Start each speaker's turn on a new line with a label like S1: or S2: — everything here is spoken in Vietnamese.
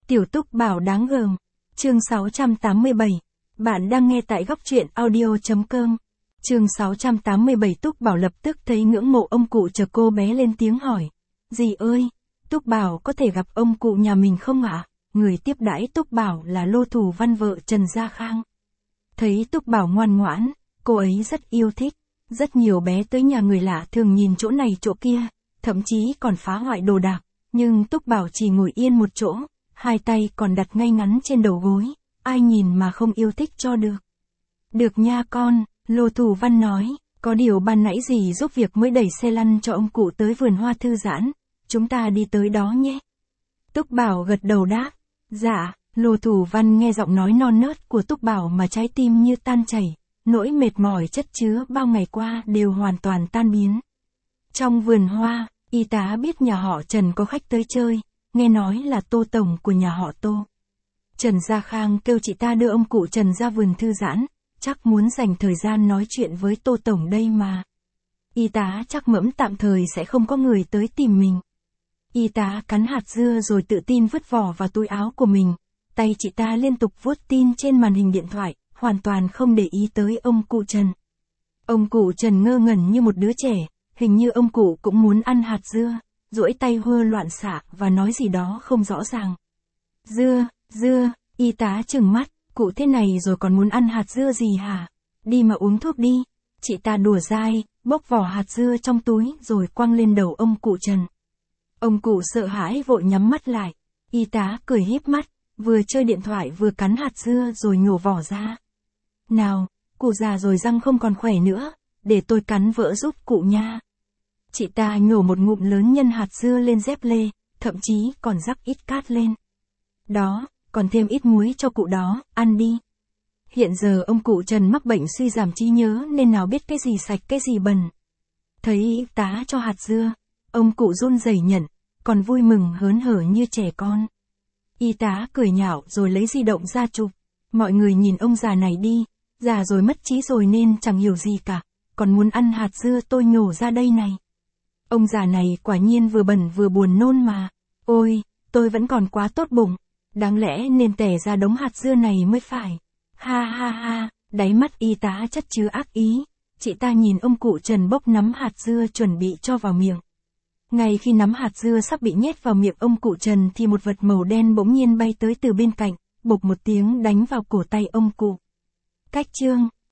S1: Tiểu Túc Bảo đáng gờm. Chương 687. Bạn đang nghe tại góc truyện audio.com. Chương 687. Túc Bảo lập tức thấy ngưỡng mộ ông cụ, chờ cô bé lên tiếng hỏi. Dì ơi, Túc Bảo có thể gặp ông cụ nhà mình không ạ? Người tiếp đãi Túc Bảo là Lô Thủ Văn vợ Trần Gia Khang. Thấy Túc Bảo ngoan ngoãn, cô ấy rất yêu thích. Rất nhiều bé tới nhà người lạ thường nhìn chỗ này chỗ kia, thậm chí còn phá hoại đồ đạc. Nhưng Túc Bảo chỉ ngồi yên một chỗ, hai tay còn đặt ngay ngắn trên đầu gối, ai nhìn mà không yêu thích cho được. Được nha con, Lô Thủ Văn nói, có điều ban nãy dì giúp việc mới đẩy xe lăn cho ông cụ tới vườn hoa thư giãn, chúng ta đi tới đó nhé. Túc Bảo gật đầu đáp, dạ. Lô Thủ Văn nghe giọng nói non nớt của Túc Bảo mà trái tim như tan chảy, nỗi mệt mỏi chất chứa bao ngày qua đều hoàn toàn tan biến. Trong vườn hoa, y tá biết nhà họ Trần có khách tới chơi, nghe nói là Tô Tổng của nhà họ Tô. Trần Gia Khang kêu chị ta đưa ông cụ Trần ra vườn thư giãn, chắc muốn dành thời gian nói chuyện với Tô Tổng đây mà. Y tá chắc mẫm tạm thời sẽ không có người tới tìm mình. Y tá cắn hạt dưa rồi tự tin vứt vỏ vào túi áo của mình, tay chị ta liên tục vuốt tin trên màn hình điện thoại, hoàn toàn không để ý tới ông cụ Trần. Ông cụ Trần ngơ ngẩn như một đứa trẻ, hình như ông cụ cũng muốn ăn hạt dưa, duỗi tay hơ loạn xạ và nói gì đó không rõ ràng. Dưa, y tá trừng mắt, cụ thế này rồi còn muốn ăn hạt dưa gì hả? Đi mà uống thuốc đi. Chị ta đùa dai, bốc vỏ hạt dưa trong túi rồi quăng lên đầu ông cụ Trần. Ông cụ sợ hãi vội nhắm mắt lại, y tá cười híp mắt, vừa chơi điện thoại vừa cắn hạt dưa rồi nhổ vỏ ra. Nào, cụ già rồi răng không còn khỏe nữa, để tôi cắn vỡ giúp cụ nha. Chị ta nhổ một ngụm lớn nhân hạt dưa lên dép lê, thậm chí còn rắc ít cát lên. Đó, còn thêm ít muối cho cụ đó, ăn đi. Hiện giờ ông cụ Trần mắc bệnh suy giảm trí nhớ nên nào biết cái gì sạch cái gì bẩn. Thấy y tá cho hạt dưa, ông cụ run rẩy nhận, còn vui mừng hớn hở như trẻ con. Y tá cười nhạo rồi lấy di động ra chụp. Mọi người nhìn ông già này đi, già rồi mất trí rồi nên chẳng hiểu gì cả, còn muốn ăn hạt dưa tôi nhổ ra đây này. Ông già này quả nhiên vừa bẩn vừa buồn nôn mà. Ôi, tôi vẫn còn quá tốt bụng, đáng lẽ nên tẻ ra đống hạt dưa này mới phải. Ha ha ha, đáy mắt y tá chất chứa ác ý. Chị ta nhìn ông cụ Trần bốc nắm hạt dưa chuẩn bị cho vào miệng. Ngay khi nắm hạt dưa sắp bị nhét vào miệng ông cụ Trần thì một vật màu đen bỗng nhiên bay tới từ bên cạnh, bộp một tiếng đánh vào cổ tay ông cụ. Cách chương.